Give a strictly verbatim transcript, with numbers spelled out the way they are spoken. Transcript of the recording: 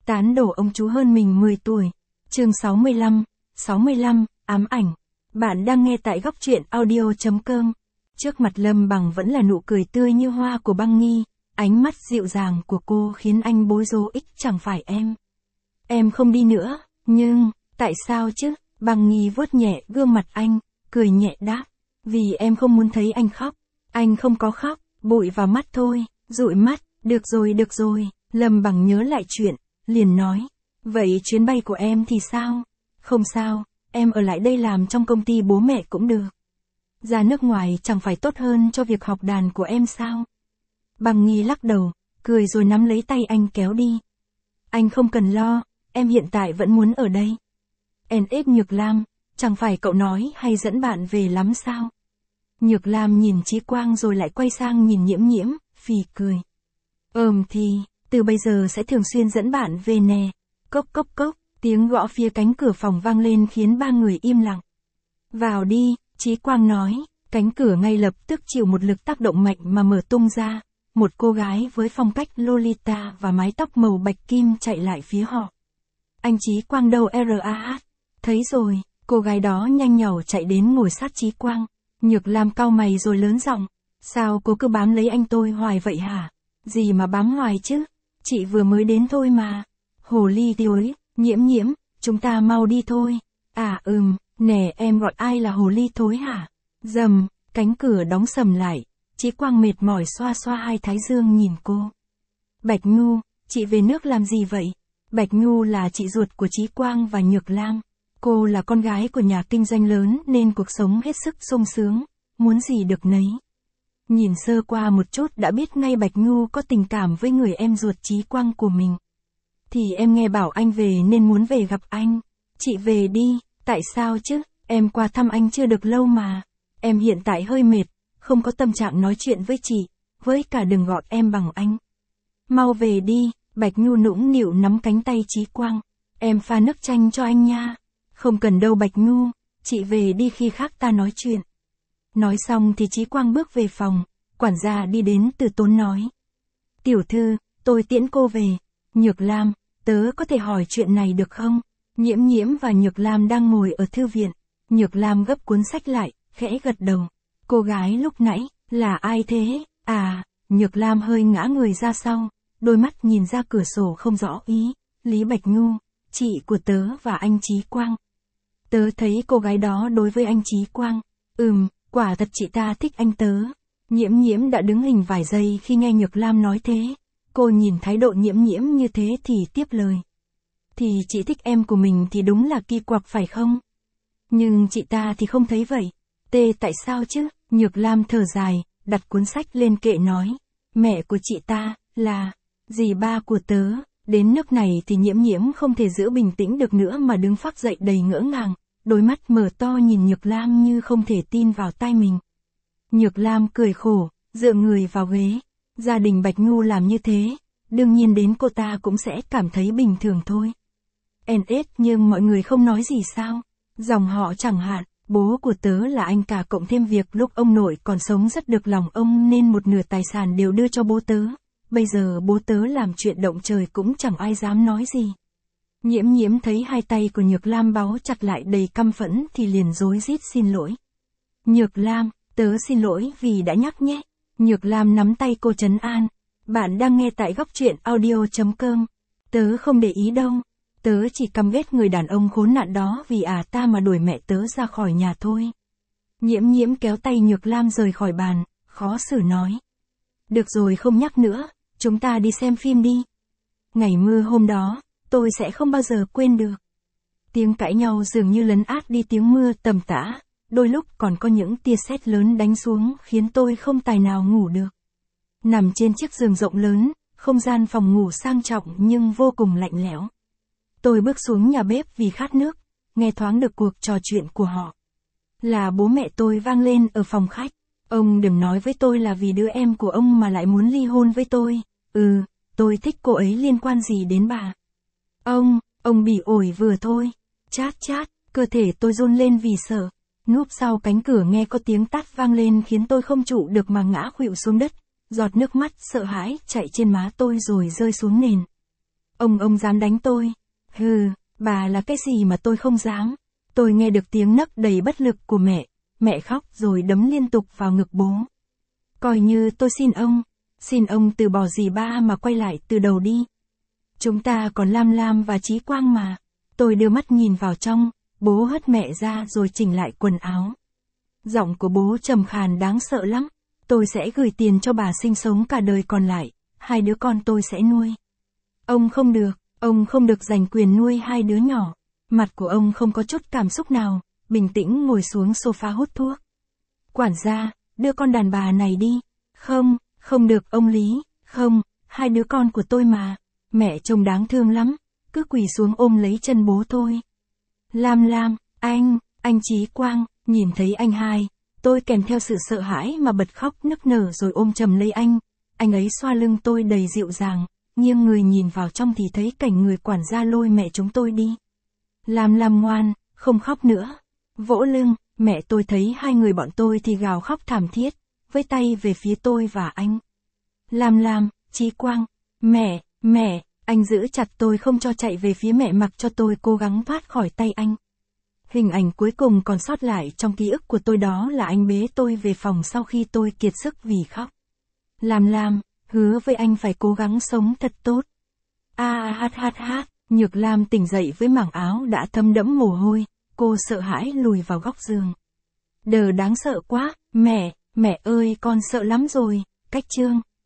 Tán đổ ông chú hơn mình mười tuổi. Chương sáu mươi lăm, sáu mươi lăm, ám ảnh. Bạn đang nghe tại góc truyện audio chấm com. Trước mặt Lâm Bằng vẫn là nụ cười tươi như hoa của Băng Nghi, ánh mắt dịu dàng của cô khiến anh bối rối. Chẳng phải em. Em không đi nữa, nhưng, tại sao chứ? Băng Nghi vuốt nhẹ gương mặt anh, cười nhẹ đáp. Vì em không muốn thấy anh khóc. Anh không có khóc, bụi vào mắt thôi, dụi mắt. Được rồi được rồi, Lâm Bằng nhớ lại chuyện, liền nói. Vậy chuyến bay của em thì sao? Không sao, em ở lại đây làm trong công ty bố mẹ cũng được. Ra nước ngoài chẳng phải tốt hơn cho việc học đàn của em sao? Băng Nghi lắc đầu, cười rồi nắm lấy tay anh kéo đi. Anh không cần lo, em hiện tại vẫn muốn ở đây. en ích Nhược Lam, chẳng phải cậu nói hay dẫn bạn về lắm sao? Nhược Lam nhìn Chí Quang rồi lại quay sang nhìn Nhiễm Nhiễm, phì cười. Ừm thì, từ bây giờ sẽ thường xuyên dẫn bạn về nè. Cốc cốc cốc, tiếng gõ phía cánh cửa phòng vang lên khiến ba người im lặng. Vào đi, Chí Quang nói, cánh cửa ngay lập tức chịu một lực tác động mạnh mà mở tung ra. Một cô gái với phong cách Lolita và mái tóc màu bạch kim chạy lại phía họ. Anh Chí Quang đâu rờ a hát? Thấy rồi, cô gái đó nhanh nhảu chạy đến ngồi sát Chí Quang. Nhược Lam cau mày rồi lớn giọng. Sao cô cứ bám lấy anh tôi hoài vậy hả? Gì mà bám hoài chứ? Chị vừa mới đến thôi mà. Hồ ly thối, Nhiễm Nhiễm, chúng ta mau đi thôi. À ừm, nè em gọi ai là hồ ly thối hả? Dầm, cánh cửa đóng sầm lại. Chí Quang mệt mỏi xoa xoa hai thái dương nhìn cô. Bạch Nhu, chị về nước làm gì vậy? Bạch Nhu là chị ruột của Chí Quang và Nhược Lam. Cô là con gái của nhà kinh doanh lớn nên cuộc sống hết sức sung sướng, muốn gì được nấy. Nhìn sơ qua một chút đã biết ngay Bạch Nhu có tình cảm với người em ruột Chí Quang của mình. Thì em nghe bảo anh về nên muốn về gặp anh. Chị về đi, tại sao chứ? Em qua thăm anh chưa được lâu mà. Em hiện tại hơi mệt, không có tâm trạng nói chuyện với chị, với cả đừng gọi em bằng anh. Mau về đi, Bạch Nhu nũng nịu nắm cánh tay Chí Quang. Em pha nước chanh cho anh nha. Không cần đâu Bạch Nhu, chị về đi khi khác ta nói chuyện. Nói xong thì Chí Quang bước về phòng, quản gia đi đến từ tốn nói. Tiểu thư, tôi tiễn cô về. Nhược Lam, tớ có thể hỏi chuyện này được không? Nhiễm Nhiễm và Nhược Lam đang ngồi ở thư viện. Nhược Lam gấp cuốn sách lại, khẽ gật đầu. Cô gái lúc nãy, là ai thế? À, Nhược Lam hơi ngã người ra sau, đôi mắt nhìn ra cửa sổ không rõ ý. Lý Bạch Nhu, chị của tớ và anh Chí Quang. Tớ thấy cô gái đó đối với anh Chí Quang. Ừm, quả thật chị ta thích anh tớ. Nhiễm Nhiễm đã đứng hình vài giây khi nghe Nhược Lam nói thế. Cô nhìn thái độ Nhiễm Nhiễm như thế thì tiếp lời. Thì chị thích em của mình thì đúng là kỳ quặc phải không? Nhưng chị ta thì không thấy vậy. Tê tại sao chứ? Nhược Lam thở dài, đặt cuốn sách lên kệ nói. Mẹ của chị ta, là, dì ba của tớ. Đến nước này thì Nhiễm Nhiễm không thể giữ bình tĩnh được nữa mà đứng phác dậy đầy ngỡ ngàng. Đôi mắt mở to nhìn Nhược Lam như không thể tin vào tai mình. Nhược Lam cười khổ, dựa người vào ghế. Gia đình Bạch Nhu làm như thế, đương nhiên đến cô ta cũng sẽ cảm thấy bình thường thôi. en ét nhưng mọi người không nói gì sao? Dòng họ chẳng hạn, bố của tớ là anh cả cộng thêm việc lúc ông nội còn sống rất được lòng ông nên một nửa tài sản đều đưa cho bố tớ. Bây giờ bố tớ làm chuyện động trời cũng chẳng ai dám nói gì. Nhiễm Nhiễm thấy hai tay của Nhược Lam báu chặt lại đầy căm phẫn thì liền rối rít xin lỗi. Nhược Lam, tớ xin lỗi vì đã nhắc nhé. Nhược Lam nắm tay cô trấn an. Bạn đang nghe tại góc truyện audio chấm com. Tớ không để ý đâu. Tớ chỉ căm ghét người đàn ông khốn nạn đó vì à ta mà đuổi mẹ tớ ra khỏi nhà thôi. Nhiễm Nhiễm kéo tay Nhược Lam rời khỏi bàn, khó xử nói. Được rồi không nhắc nữa, chúng ta đi xem phim đi. Ngày mưa hôm đó, tôi sẽ không bao giờ quên được. Tiếng cãi nhau dường như lấn át đi tiếng mưa tầm tã, đôi lúc còn có những tia sét lớn đánh xuống khiến tôi không tài nào ngủ được. Nằm trên chiếc giường rộng lớn, không gian phòng ngủ sang trọng nhưng vô cùng lạnh lẽo. Tôi bước xuống nhà bếp vì khát nước, nghe thoáng được cuộc trò chuyện của họ. Là bố mẹ tôi vang lên ở phòng khách. Ông đừng nói với tôi là vì đứa em của ông mà lại muốn ly hôn với tôi. Ừ, tôi thích cô ấy liên quan gì đến bà? Ông, ông bỉ ổi vừa thôi. Chát chát, cơ thể tôi run lên vì sợ. Núp sau cánh cửa nghe có tiếng tát vang lên khiến tôi không trụ được mà ngã khuỵu xuống đất. Giọt nước mắt sợ hãi chạy trên má tôi rồi rơi xuống nền. Ông ông dám đánh tôi. Hừ, bà là cái gì mà tôi không dám. Tôi nghe được tiếng nấc đầy bất lực của mẹ. Mẹ khóc rồi đấm liên tục vào ngực bố. Coi như tôi xin ông. Xin ông từ bỏ dì ba mà quay lại từ đầu đi. Chúng ta còn Lam Lam và Chí Quang mà. Tôi đưa mắt nhìn vào trong. Bố hất mẹ ra rồi chỉnh lại quần áo. Giọng của bố trầm khàn đáng sợ lắm. Tôi sẽ gửi tiền cho bà sinh sống cả đời còn lại. Hai đứa con tôi sẽ nuôi. Ông không được, ông không được giành quyền nuôi hai đứa nhỏ. Mặt của ông không có chút cảm xúc nào, bình tĩnh ngồi xuống sofa hút thuốc. Quản gia, đưa con đàn bà này đi. Không, không được ông Lý, không, hai đứa con của tôi mà. Mẹ trông đáng thương lắm, cứ quỳ xuống ôm lấy chân bố tôi. Lam Lam, anh, anh Chí Quang, nhìn thấy anh hai. Tôi kèm theo sự sợ hãi mà bật khóc nức nở rồi ôm chầm lấy anh. Anh ấy xoa lưng tôi đầy dịu dàng, nghiêng người nhìn vào trong thì thấy cảnh người quản gia lôi mẹ chúng tôi đi. Lam Lam ngoan, không khóc nữa. Vỗ lưng, mẹ tôi thấy hai người bọn tôi thì gào khóc thảm thiết, với tay về phía tôi và anh. Lam Lam, Chí Quang, mẹ, mẹ, anh giữ chặt tôi không cho chạy về phía mẹ mặc cho tôi cố gắng thoát khỏi tay anh. Hình ảnh cuối cùng còn sót lại trong ký ức của tôi đó là anh bế tôi về phòng sau khi tôi kiệt sức vì khóc. Lam Lam, hứa với anh phải cố gắng sống thật tốt. A hát hát hát, Nhược Lam tỉnh dậy với mảng áo đã thấm đẫm mồ hôi, cô sợ hãi lùi vào góc giường. Đờ đáng sợ quá, mẹ, mẹ ơi con sợ lắm rồi, cách trương.